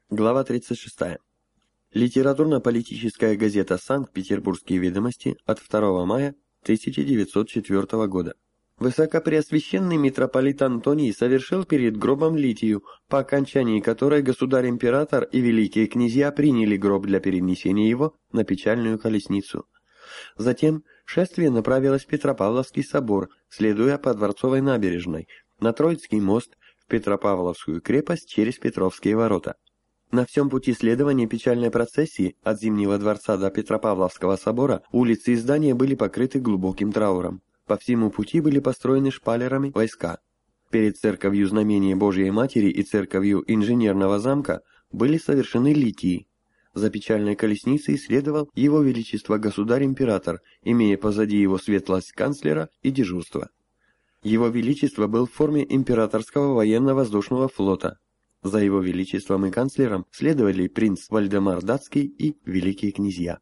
Глава 36. Литературно-политическая газета «Санкт-Петербургские ведомости» от 2 мая 1904 года. Высокопреосвященный митрополит Антоний совершил перед гробом литию, по окончании которой государь-император и великие князья приняли гроб для перенесения его на печальную колесницу. Затем шествие направилось в Петропавловский собор, следуя по Дворцовой набережной, на Троицкий мост, в Петропавловскую крепость через Петровские ворота. На всем пути следования печальной процессии от Зимнего дворца до Петропавловского собора улицы и здания были покрыты глубоким трауром. По всему пути были построены шпалерами войска. Перед церковью Знамения Божией Матери и церковью Инженерного замка были совершены литии. За печальной колесницей следовал Его Величество Государь-Император, имея позади его светлость канцлера и дежурство. Его Величество был в форме императорского военно-воздушного флота. За его величеством и канцлером следовали принц Вальдемар Датский и великие князья.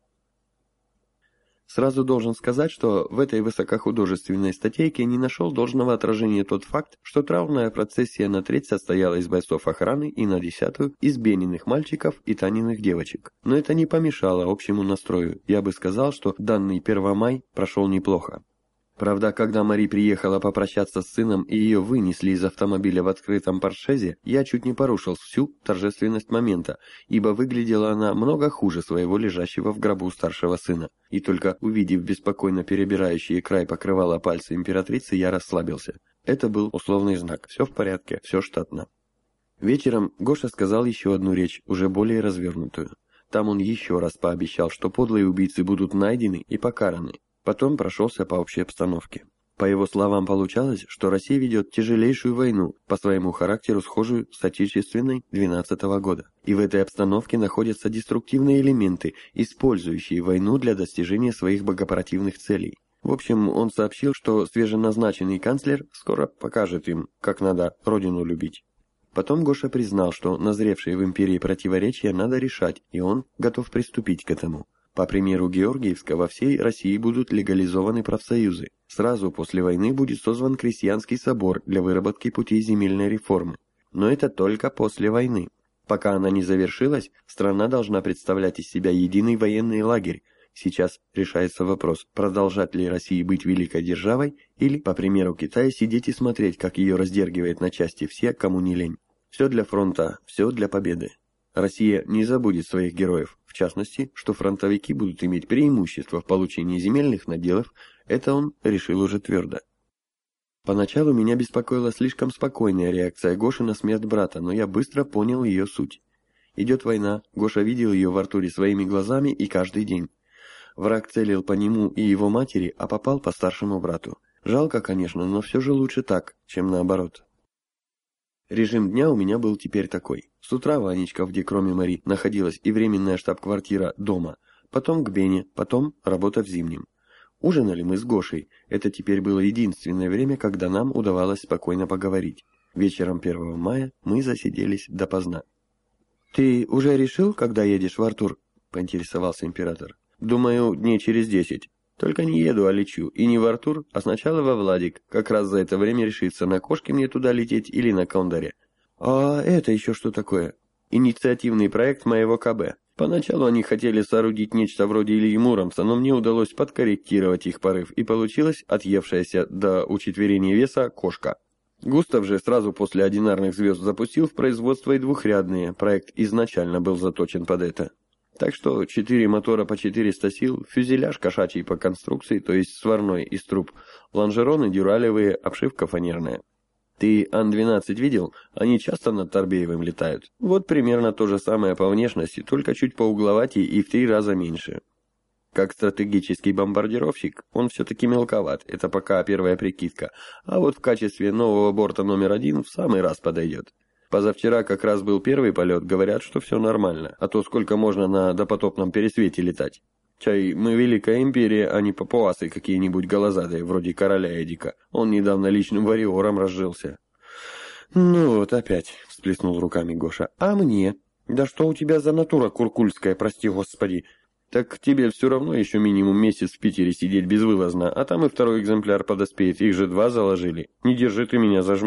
Сразу должен сказать, что в этой высокохудожественной статейке не нашел должного отражения тот факт, что траурная процессия на треть состояла из бойцов охраны и на 10-ю из беременных мальчиков и Таниных девочек. Но это не помешало общему настрою. Я бы сказал, что данный 1 май прошел неплохо. Правда, когда Мари приехала попрощаться с сыном и ее вынесли из автомобиля в открытом портшезе, я чуть не порушил всю торжественность момента, ибо выглядела она много хуже своего лежащего в гробу старшего сына. И только увидев беспокойно перебирающие край покрывала пальцы императрицы, я расслабился. Это был условный знак. Все в порядке, все штатно. Вечером Гоша сказал еще одну речь, уже более развернутую. Там он еще раз пообещал, что подлые убийцы будут найдены и покараны. Потом прошелся по общей обстановке. По его словам, получалось, что Россия ведет тяжелейшую войну, по своему характеру схожую с Отечественной 12-го года. И в этой обстановке находятся деструктивные элементы, использующие войну для достижения своих богопротивных целей. В общем, он сообщил, что свеженазначенный канцлер скоро покажет им, как надо родину любить. Потом Гоша признал, что назревшие в империи противоречия надо решать, и он готов приступить к этому. По примеру Георгиевска, во всей России будут легализованы профсоюзы. Сразу после войны будет созван крестьянский собор для выработки путей земельной реформы. Но это только после войны. Пока она не завершилась, страна должна представлять из себя единый военный лагерь. Сейчас решается вопрос, продолжать ли России быть великой державой или, по примеру Китая, сидеть и смотреть, как ее раздергивает на части все, кому не лень. Все для фронта, все для победы. Россия не забудет своих героев, в частности, что фронтовики будут иметь преимущество в получении земельных наделов, это он решил уже твердо. Поначалу меня беспокоила слишком спокойная реакция Гоши на смерть брата, но я быстро понял ее суть. Идет война, Гоша видел ее в Артуре своими глазами и каждый день. Враг целил по нему и его матери, а попал по старшему брату. Жалко, конечно, но все же лучше так, чем наоборот. Режим дня у меня был теперь такой. С утра Ванечка, где кроме Мари находилась и временная штаб-квартира дома, потом к Бене, потом работа в Зимнем. Ужинали мы с Гошей, это теперь было единственное время, когда нам удавалось спокойно поговорить. Вечером 1 мая мы засиделись допоздна. «Ты уже решил, когда едешь в Артур?» — поинтересовался император. «Думаю, дней через 10. Только не еду, а лечу. И не в Артур, а сначала во Владик. Как раз за это время решится, на кошке мне туда лететь или на Кондоре». «А это еще что такое?» «Инициативный проект моего КБ. Поначалу они хотели соорудить нечто вроде Ильи Муромца, но мне удалось подкорректировать их порыв, и получилась отъевшаяся до учетверения веса кошка. Густав же сразу после «Одинарных звезд» запустил в производство и двухрядные. Проект изначально был заточен под это. Так что 4 мотора по 400 сил, фюзеляж кошачий по конструкции, то есть сварной из труб, лонжероны дюралевые, обшивка фанерная. Ты Ан-12 видел? Они часто над Торбеевым летают. Вот примерно то же самое по внешности, только чуть поугловатее и в 3 раза меньше. Как стратегический бомбардировщик, он все-таки мелковат, это пока первая прикидка, а вот в качестве нового борта номер 1 в самый раз подойдет. Позавчера как раз был первый полет, говорят, что все нормально, а то сколько можно на допотопном пересвете летать. Чай, мы великая империя, а не папуасы какие-нибудь голозадые, вроде короля Эдика. Он недавно личным вариором разжился. «Ну вот опять», — всплеснул руками Гоша. «А мне? Да что у тебя за натура куркульская, прости господи? Так тебе все равно еще минимум месяц в Питере сидеть безвылазно, а там и второй экземпляр подоспеет, их же 2 заложили. Не держи ты меня за жмота».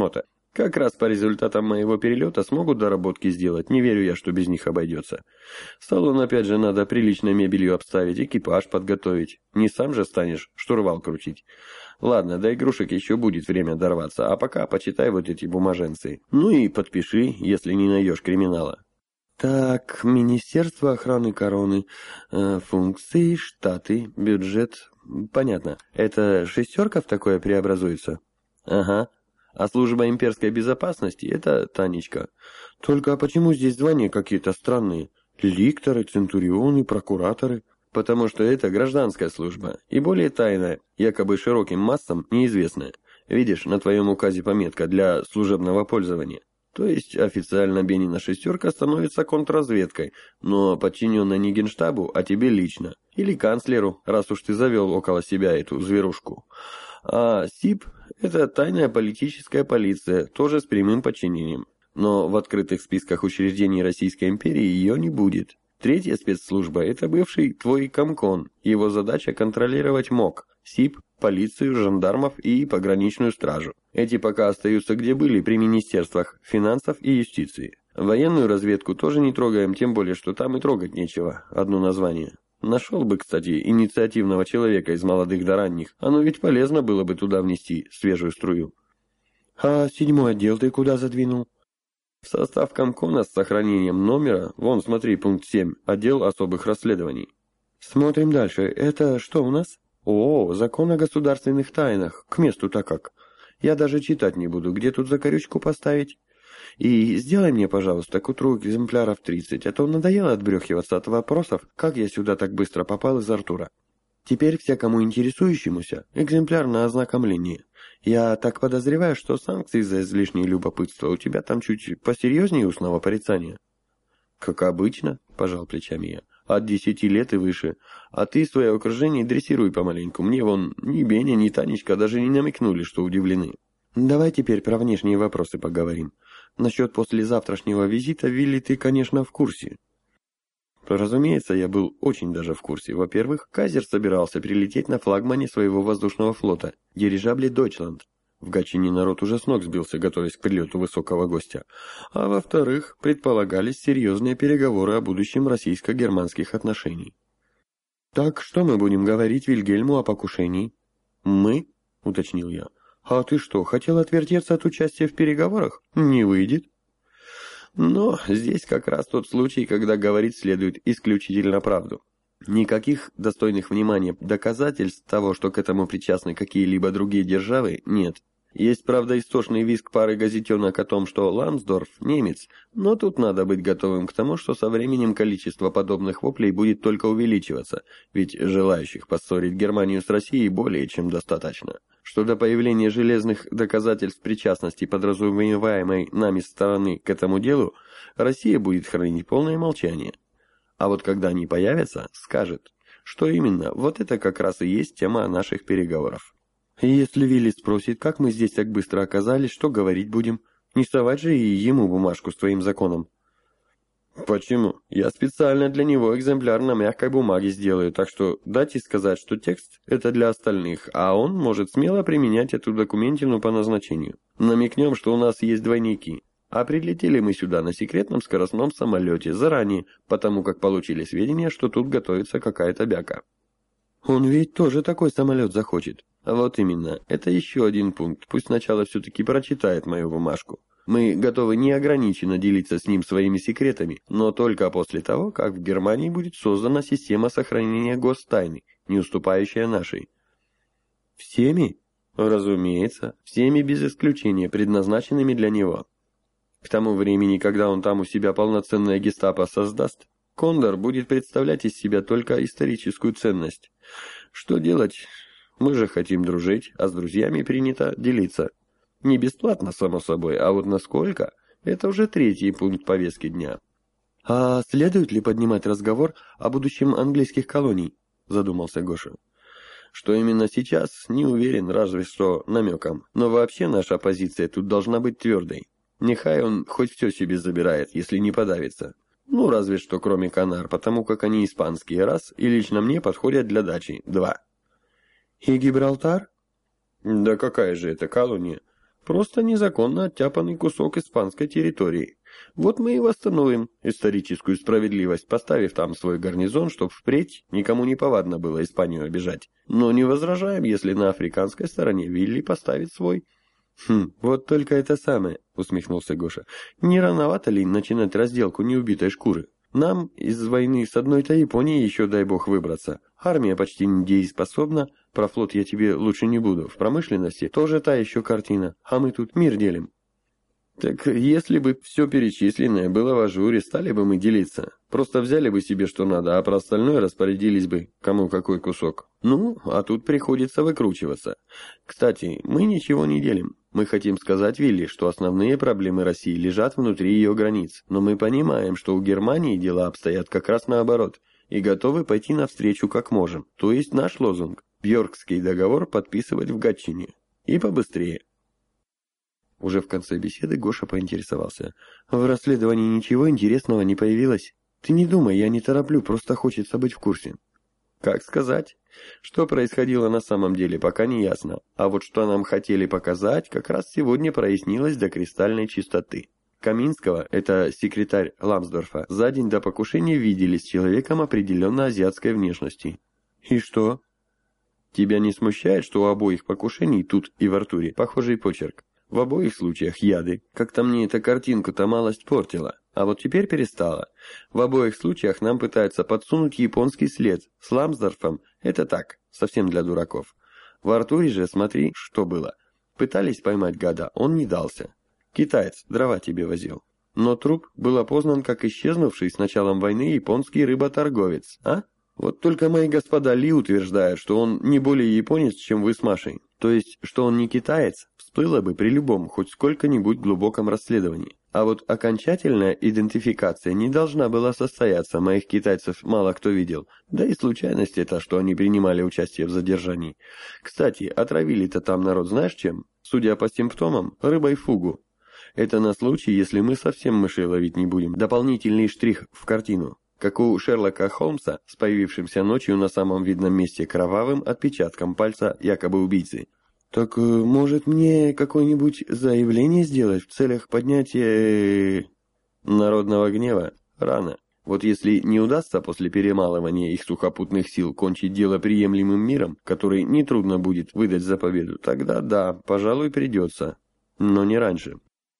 Как раз по результатам моего перелета смогут доработки сделать, не верю я, что без них обойдется. Салон опять же надо приличной мебелью обставить, экипаж подготовить. Не сам же станешь штурвал крутить. Ладно, до игрушек еще будет время дорваться, а пока почитай вот эти бумаженцы. Ну и подпиши, если не найдешь криминала. Так, Министерство охраны короны, функции, штаты, бюджет. Понятно. Это шестерка в такое преобразуется? Ага. А служба имперской безопасности — это Танечка. Только почему здесь звания какие-то странные? Ликторы, центурионы, прокураторы. Потому что это гражданская служба, и более тайная, якобы широким массам неизвестная. Видишь, на твоем указе пометка для служебного пользования. То есть официально Бенина шестерка становится контрразведкой, но подчиненная не генштабу, а тебе лично. Или канцлеру, раз уж ты завел около себя эту зверушку. А СИП — это тайная политическая полиция, тоже с прямым подчинением. Но в открытых списках учреждений Российской империи ее не будет. Третья спецслужба — это бывший твой комкон. Его задача — контролировать МОК, СИП, полицию, жандармов и пограничную стражу. Эти пока остаются где были при министерствах финансов и юстиции. Военную разведку тоже не трогаем, тем более, что там и трогать нечего, одно название. Нашел бы, кстати, инициативного человека из молодых до ранних, оно ведь полезно было бы туда внести свежую струю. А 7-й отдел ты куда задвинул? В состав Комкона с сохранением номера, вон, смотри, пункт 7, отдел особых расследований. Смотрим дальше. Это что у нас? О, закон о государственных тайнах. К месту-то как. Я даже читать не буду. Где тут закорючку поставить? И сделай мне, пожалуйста, к утру экземпляров 30, а то надоело отбрехиваться от вопросов, как я сюда так быстро попал из Артура. Теперь всякому интересующемуся экземпляр на ознакомление. Я так подозреваю, что санкции за излишнее любопытство у тебя там чуть посерьезнее устного порицания. Как обычно, пожал плечами я, от 10 лет и выше. А ты свое окружение дрессируй помаленьку. Мне вон ни Беня, ни Танечка даже не намекнули, что удивлены. Давай теперь про внешние вопросы поговорим. Насчет послезавтрашнего визита Вилли ты, конечно, в курсе. Разумеется, я был очень даже в курсе. Во-первых, Кайзер собирался прилететь на флагмане своего воздушного флота, дирижабле «Дойчланд». В Гатчине народ уже с ног сбился, готовясь к прилету высокого гостя. А во-вторых, предполагались серьезные переговоры о будущем российско-германских отношений. «Так что мы будем говорить Вильгельму о покушении?» «Мы?» — уточнил я. «А ты что, хотел отвертеться от участия в переговорах? Не выйдет». Но здесь как раз тот случай, когда говорить следует исключительно правду. Никаких достойных внимания доказательств того, что к этому причастны какие-либо другие державы, нет. Есть, правда, истошный визг пары газетенок о том, что Ламсдорф немец, но тут надо быть готовым к тому, что со временем количество подобных воплей будет только увеличиваться, ведь желающих поссорить Германию с Россией более чем достаточно. Что до появления железных доказательств причастности подразумеваемой нами стороны к этому делу, Россия будет хранить полное молчание. А вот когда они появятся, скажет, что именно, вот это как раз и есть тема наших переговоров. Если Вилли спросит, как мы здесь так быстро оказались, что говорить будем? Не совать же и ему бумажку с твоим законом. Почему? Я специально для него экземпляр на мягкой бумаге сделаю, так что дайте сказать, что текст — это для остальных, а он может смело применять эту документину по назначению. Намекнем, что у нас есть двойники. А прилетели мы сюда на секретном скоростном самолете заранее, потому как получили сведения, что тут готовится какая-то бяка. Он ведь тоже такой самолет захочет. Вот именно, это еще один пункт, пусть сначала все-таки прочитает мою бумажку. Мы готовы неограниченно делиться с ним своими секретами, но только после того, как в Германии будет создана система сохранения гостайны, не уступающая нашей. Всеми? Разумеется, всеми без исключения, предназначенными для него. К тому времени, когда он там у себя полноценное гестапо создаст, Кондор будет представлять из себя только историческую ценность. Что делать? Мы же хотим дружить, а с друзьями принято делиться. Не бесплатно, само собой, а вот насколько – это уже третий пункт повестки дня. «А следует ли поднимать разговор о будущем английских колоний?» – задумался Гоша. «Что именно сейчас, не уверен, разве что намеком. Но вообще наша позиция тут должна быть твердой. Нехай он хоть все себе забирает, если не подавится. Ну, разве что кроме Канар, потому как они испанские, раз, и лично мне подходят для дачи, два». «И Гибралтар?» «Да какая же это колония? Просто незаконно оттяпанный кусок испанской территории. Вот мы и восстановим историческую справедливость, поставив там свой гарнизон, чтоб впредь никому не повадно было Испанию обижать. Но не возражаем, если на африканской стороне Вилли поставит свой. Вот только это самое, усмехнулся Гоша. Не рановато ли начинать разделку неубитой шкуры? Нам из войны с одной-то Японией еще дай бог выбраться. Армия почти недееспособна, про флот я тебе лучше не буду. В промышленности тоже та еще картина, а мы тут мир делим. Так если бы все перечисленное было в ажуре, стали бы мы делиться. Просто взяли бы себе что надо, а про остальное распорядились бы, кому какой кусок. Ну, а тут приходится выкручиваться. Кстати, мы ничего не делим. Мы хотим сказать Вилли, что основные проблемы России лежат внутри ее границ. Но мы понимаем, что у Германии дела обстоят как раз наоборот. И готовы пойти навстречу как можем. То есть наш лозунг – Бьоркский договор подписывать в Гатчине. И побыстрее. Уже в конце беседы Гоша поинтересовался. «В расследовании ничего интересного не появилось? Ты не думай, я не тороплю, просто хочется быть в курсе». «Как сказать? Что происходило на самом деле, пока не ясно. А вот что нам хотели показать, как раз сегодня прояснилось до кристальной чистоты. Каминского, это секретарь Ламсдорфа, за день до покушения видели с человеком определенно азиатской внешности». «И что?» «Тебя не смущает, что у обоих покушений, тут и в Артуре, похожий почерк? В обоих случаях яды. Как-то мне эта картинка-то малость портила. А вот теперь перестала. В обоих случаях нам пытаются подсунуть японский след. С Ламсдорфом это так, совсем для дураков. В Артуре же смотри, что было. Пытались поймать гада, он не дался. Китаец дрова тебе возил. Но труп был опознан как исчезнувший с началом войны японский рыботорговец, а? Вот только мои господа Ли утверждают, что он не более японец, чем вы с Машей. То есть, что он не китаец, всплыло бы при любом, хоть сколько-нибудь глубоком расследовании. А вот окончательная идентификация не должна была состояться, моих китайцев мало кто видел. Да и случайность это, что они принимали участие в задержании. Кстати, отравили-то там народ знаешь чем? Судя по симптомам, рыбой фугу. Это на случай, если мы совсем мышей ловить не будем. Дополнительный штрих в картину. Как у Шерлока Холмса, с появившимся ночью на самом видном месте кровавым отпечатком пальца якобы убийцы. «Так, может, мне какое-нибудь заявление сделать в целях поднятия народного гнева? Рано. Вот если не удастся после перемалывания их сухопутных сил кончить дело приемлемым миром, который нетрудно будет выдать за победу, тогда да, пожалуй, придется. Но не раньше».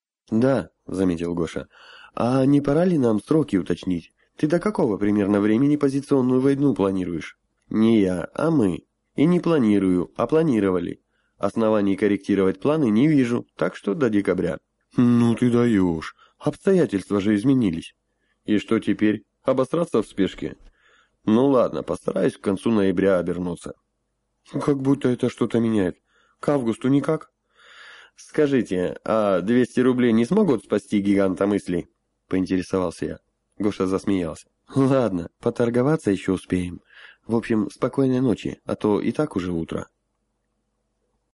«Да», — заметил Гоша, — «а не пора ли нам сроки уточнить? Ты до какого примерно времени позиционную войну планируешь?» «Не я, а мы. И не планирую, а планировали. Оснований корректировать планы не вижу, так что до декабря». «Ну ты даешь. Обстоятельства же изменились». «И что теперь? Обосраться в спешке?» «Ну ладно, постараюсь к концу ноября обернуться». «Как будто это что-то меняет. К августу никак?» «Скажите, а 200 рублей не смогут спасти гиганта мыслей?» — поинтересовался я. Гоша засмеялся. «Ладно, поторговаться еще успеем. В общем, спокойной ночи, а то и так уже утро».